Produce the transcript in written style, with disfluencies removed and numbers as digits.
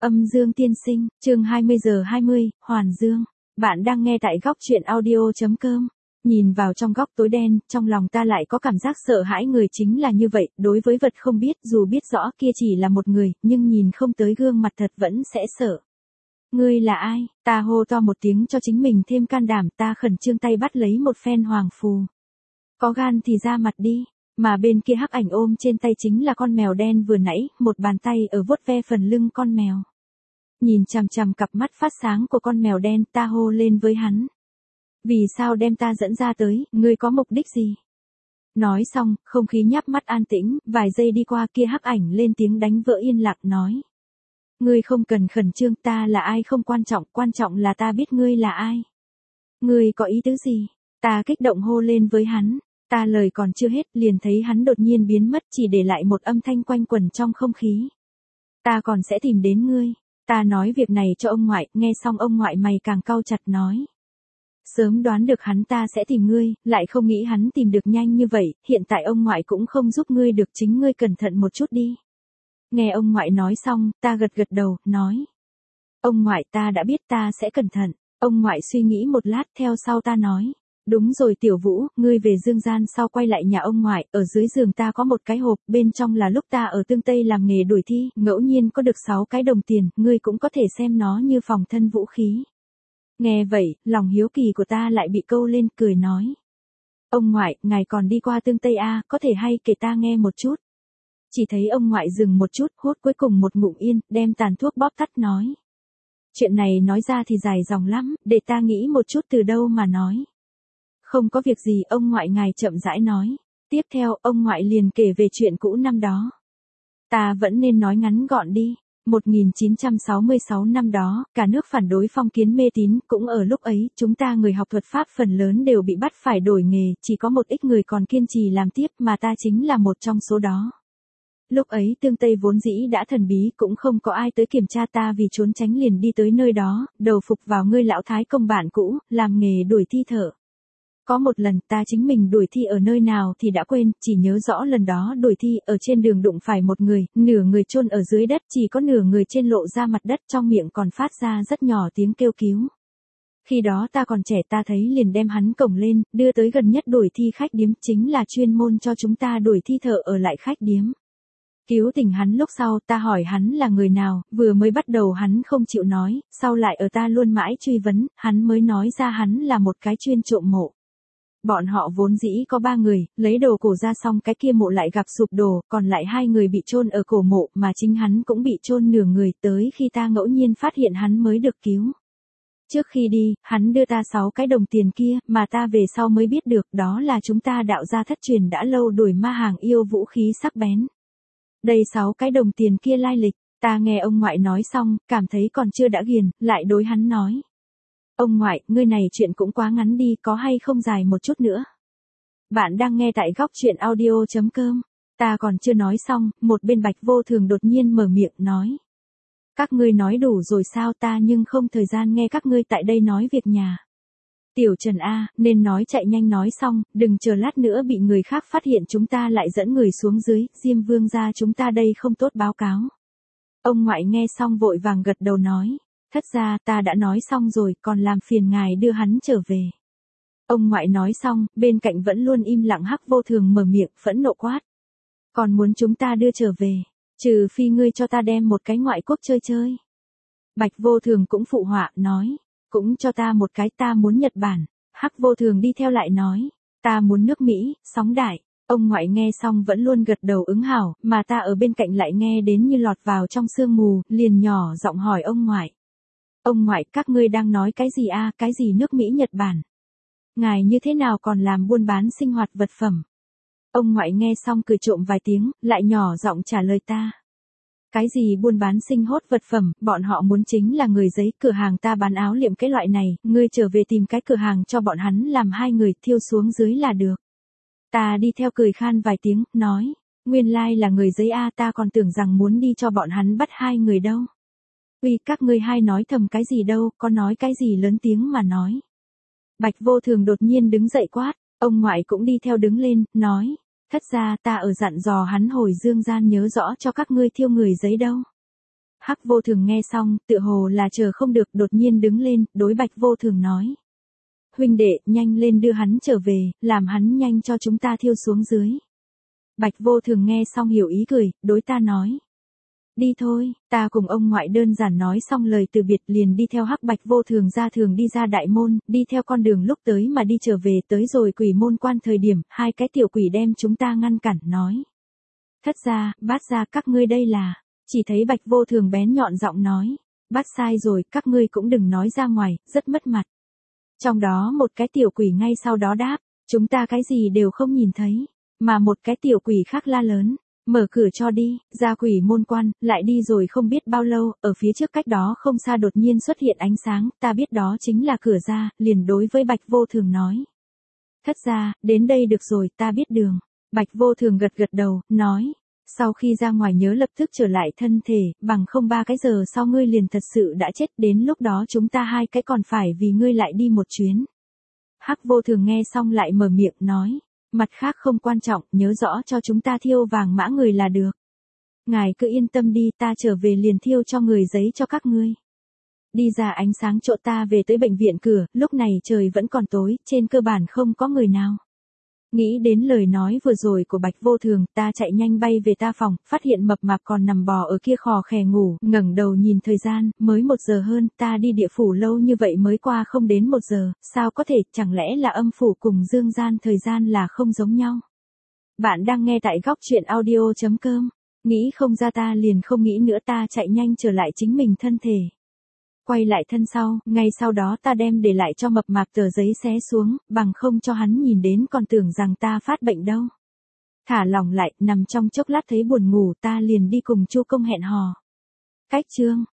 Âm Dương Tiên Sinh, chương 20:20, Hoàn Dương. Bạn đang nghe tại góc truyện audio.com. Nhìn vào trong góc tối đen, trong lòng ta lại có cảm giác sợ hãi. Người chính là như vậy, đối với vật không biết, dù biết rõ kia chỉ là một người, nhưng nhìn không tới gương mặt thật vẫn sẽ sợ. Ngươi là ai? Ta hô to một tiếng cho chính mình thêm can đảm, ta khẩn trương tay bắt lấy một phen hoàng phù. Có gan thì ra mặt đi. Mà bên kia hắc ảnh ôm trên tay chính là con mèo đen vừa nãy, một bàn tay ở vuốt ve phần lưng con mèo. Nhìn chằm chằm cặp mắt phát sáng của con mèo đen, ta hô lên với hắn. Vì sao đem ta dẫn ra tới, ngươi có mục đích gì? Nói xong, không khí nhắm mắt an tĩnh, vài giây đi qua kia hắc ảnh lên tiếng đánh vỡ yên lặng nói. Ngươi không cần khẩn trương, ta là ai không quan trọng là ta biết ngươi là ai. Ngươi có ý tứ gì? Ta kích động hô lên với hắn. Ta lời còn chưa hết liền thấy hắn đột nhiên biến mất, chỉ để lại một âm thanh quanh quẩn trong không khí. Ta còn sẽ tìm đến ngươi. Ta nói việc này cho ông ngoại, nghe xong ông ngoại mày càng cau chặt nói. Sớm đoán được hắn ta sẽ tìm ngươi, lại không nghĩ hắn tìm được nhanh như vậy, hiện tại ông ngoại cũng không giúp ngươi được, chính ngươi cẩn thận một chút đi. Nghe ông ngoại nói xong, ta gật gật đầu, nói. Ông ngoại, ta đã biết, ta sẽ cẩn thận. Ông ngoại suy nghĩ một lát, theo sau ta nói. Đúng rồi Tiểu Vũ, ngươi về Dương gian sau quay lại nhà ông ngoại, ở dưới giường ta có một cái hộp, bên trong là lúc ta ở Tương Tây làm nghề đuổi thi, ngẫu nhiên có được 6 cái đồng tiền, ngươi cũng có thể xem nó như phòng thân vũ khí. Nghe vậy, lòng hiếu kỳ của ta lại bị câu lên, cười nói. Ông ngoại, ngài còn đi qua Tương Tây à, có thể hay kể ta nghe một chút. Chỉ thấy ông ngoại dừng một chút, hút cuối cùng một ngụm yên, đem tàn thuốc bóp tắt nói. Chuyện này nói ra thì dài dòng lắm, để ta nghĩ một chút từ đâu mà nói. Không có việc gì, ông ngoại ngài chậm rãi nói. Tiếp theo, ông ngoại liền kể về chuyện cũ năm đó. Ta vẫn nên nói ngắn gọn đi. 1966 năm đó, cả nước phản đối phong kiến mê tín, cũng ở lúc ấy, chúng ta người học thuật pháp phần lớn đều bị bắt phải đổi nghề, chỉ có một ít người còn kiên trì làm tiếp, mà ta chính là một trong số đó. Lúc ấy Tương Tây vốn dĩ đã thần bí, cũng không có ai tới kiểm tra, ta vì trốn tránh liền đi tới nơi đó, đầu phục vào ngươi lão thái công bạn cũ, làm nghề đuổi thi thợ. Có một lần ta chính mình đuổi thi ở nơi nào thì đã quên, chỉ nhớ rõ lần đó đuổi thi ở trên đường đụng phải một người, nửa người chôn ở dưới đất, chỉ có nửa người trên lộ ra mặt đất, trong miệng còn phát ra rất nhỏ tiếng kêu cứu. Khi đó ta còn trẻ, ta thấy liền đem hắn cổng lên, đưa tới gần nhất đuổi thi khách điếm, chính là chuyên môn cho chúng ta đuổi thi thợ ở lại khách điếm. Cứu tỉnh hắn lúc sau, ta hỏi hắn là người nào, vừa mới bắt đầu hắn không chịu nói, sau lại ở ta luôn mãi truy vấn, hắn mới nói ra hắn là một cái chuyên trộm mộ. Bọn họ vốn dĩ có 3 người, lấy đồ cổ ra xong cái kia mộ lại gặp sụp đổ, còn lại 2 người bị chôn ở cổ mộ, mà chính hắn cũng bị chôn nửa người, tới khi ta ngẫu nhiên phát hiện hắn mới được cứu. Trước khi đi, hắn đưa ta 6 cái đồng tiền kia, mà ta về sau mới biết được, đó là chúng ta đạo gia thất truyền đã lâu đuổi ma hàng yêu vũ khí sắc bén. Đây 6 cái đồng tiền kia lai lịch, ta nghe ông ngoại nói xong, cảm thấy còn chưa đã ghiền, lại đối hắn nói. Ông ngoại, ngươi này chuyện cũng quá ngắn đi, có hay không dài một chút nữa. Bạn đang nghe tại góc truyện audio.com. Ta còn chưa nói xong, một bên Bạch Vô Thường đột nhiên mở miệng nói. Các ngươi nói đủ rồi sao, ta nhưng không thời gian nghe các ngươi tại đây nói việc nhà. Tiểu Trần A, nên nói chạy nhanh nói xong, đừng chờ lát nữa bị người khác phát hiện chúng ta lại dẫn người xuống dưới, Diêm Vương gia chúng ta đây không tốt báo cáo. Ông ngoại nghe xong vội vàng gật đầu nói. Thất ra, ta đã nói xong rồi, còn làm phiền ngài đưa hắn trở về. Ông ngoại nói xong, bên cạnh vẫn luôn im lặng Hắc Vô Thường mở miệng, phẫn nộ quát. Còn muốn chúng ta đưa trở về, trừ phi ngươi cho ta đem một cái ngoại quốc chơi chơi. Bạch Vô Thường cũng phụ họa, nói. Cũng cho ta một cái, ta muốn Nhật Bản. Hắc Vô Thường đi theo lại nói. Ta muốn nước Mỹ, sóng đại. Ông ngoại nghe xong vẫn luôn gật đầu ứng hảo, mà ta ở bên cạnh lại nghe đến như lọt vào trong sương mù, liền nhỏ giọng hỏi ông ngoại. Ông ngoại, các ngươi đang nói cái gì a, cái gì nước Mỹ Nhật Bản? Ngài như thế nào còn làm buôn bán sinh hoạt vật phẩm? Ông ngoại nghe xong cười trộm vài tiếng, lại nhỏ giọng trả lời ta. Cái gì buôn bán sinh hốt vật phẩm, bọn họ muốn chính là người giấy, cửa hàng ta bán áo liệm cái loại này, ngươi trở về tìm cái cửa hàng cho bọn hắn làm 2 người thiêu xuống dưới là được. Ta đi theo cười khan vài tiếng, nói, nguyên lai là người giấy a, ta còn tưởng rằng muốn đi cho bọn hắn bắt 2 người đâu. Uy, các ngươi hai nói thầm cái gì đâu, có nói cái gì lớn tiếng mà nói. Bạch Vô Thường đột nhiên đứng dậy quát, ông ngoại cũng đi theo đứng lên, nói, thất ra ta ở dặn dò hắn hồi Dương gian nhớ rõ cho các ngươi thiêu người giấy đâu. Hắc Vô Thường nghe xong, tựa hồ là chờ không được, đột nhiên đứng lên, đối Bạch Vô Thường nói. Huynh đệ, nhanh lên đưa hắn trở về, làm hắn nhanh cho chúng ta thiêu xuống dưới. Bạch Vô Thường nghe xong hiểu ý cười, đối ta nói. Đi thôi, ta cùng ông ngoại đơn giản nói xong lời từ biệt liền đi theo Hắc Bạch Vô Thường ra thường đi ra đại môn, đi theo con đường lúc tới mà đi trở về, tới rồi quỷ môn quan thời điểm, hai cái tiểu quỷ đem chúng ta ngăn cản, nói. Thất gia, bát gia, các ngươi đây là, chỉ thấy Bạch Vô Thường bén nhọn giọng nói. Bát sai rồi, các ngươi cũng đừng nói ra ngoài, rất mất mặt. Trong đó một cái tiểu quỷ ngay sau đó đáp, chúng ta cái gì đều không nhìn thấy, mà một cái tiểu quỷ khác la lớn. Mở cửa cho đi, ra quỷ môn quan, lại đi rồi không biết bao lâu, ở phía trước cách đó không xa đột nhiên xuất hiện ánh sáng, ta biết đó chính là cửa ra, liền đối với Bạch Vô Thường nói. Thất gia, đến đây được rồi, ta biết đường. Bạch Vô Thường gật gật đầu, nói. Sau khi ra ngoài nhớ lập tức trở lại thân thể, bằng không 3 cái giờ sau ngươi liền thật sự đã chết, đến lúc đó chúng ta hai cái còn phải vì ngươi lại đi một chuyến. Hắc Vô Thường nghe xong lại mở miệng nói. Mặt khác không quan trọng, nhớ rõ cho chúng ta thiêu vàng mã người là được. Ngài cứ yên tâm đi, ta trở về liền thiêu cho người giấy cho các ngươi. Đi ra ánh sáng chỗ ta về tới bệnh viện cửa, lúc này trời vẫn còn tối, trên cơ bản không có người nào. Nghĩ đến lời nói vừa rồi của Bạch Vô Thường, ta chạy nhanh bay về ta phòng, phát hiện Mập Mạp còn nằm bò ở kia khò khè ngủ, ngẩng đầu nhìn thời gian, mới 1 giờ hơn, ta đi địa phủ lâu như vậy mới qua không đến 1 giờ, sao có thể, chẳng lẽ là âm phủ cùng dương gian thời gian là không giống nhau. Bạn đang nghe tại góc truyện audio.com, nghĩ không ra ta liền không nghĩ nữa, ta chạy nhanh trở lại chính mình thân thể. Quay lại thân sau, ngay sau đó ta đem để lại cho Mập Mạp tờ giấy xé xuống, bằng không cho hắn nhìn đến còn tưởng rằng ta phát bệnh đâu. Thả lỏng lại, nằm trong chốc lát thấy buồn ngủ, ta liền đi cùng Chu Công hẹn hò. Cách chương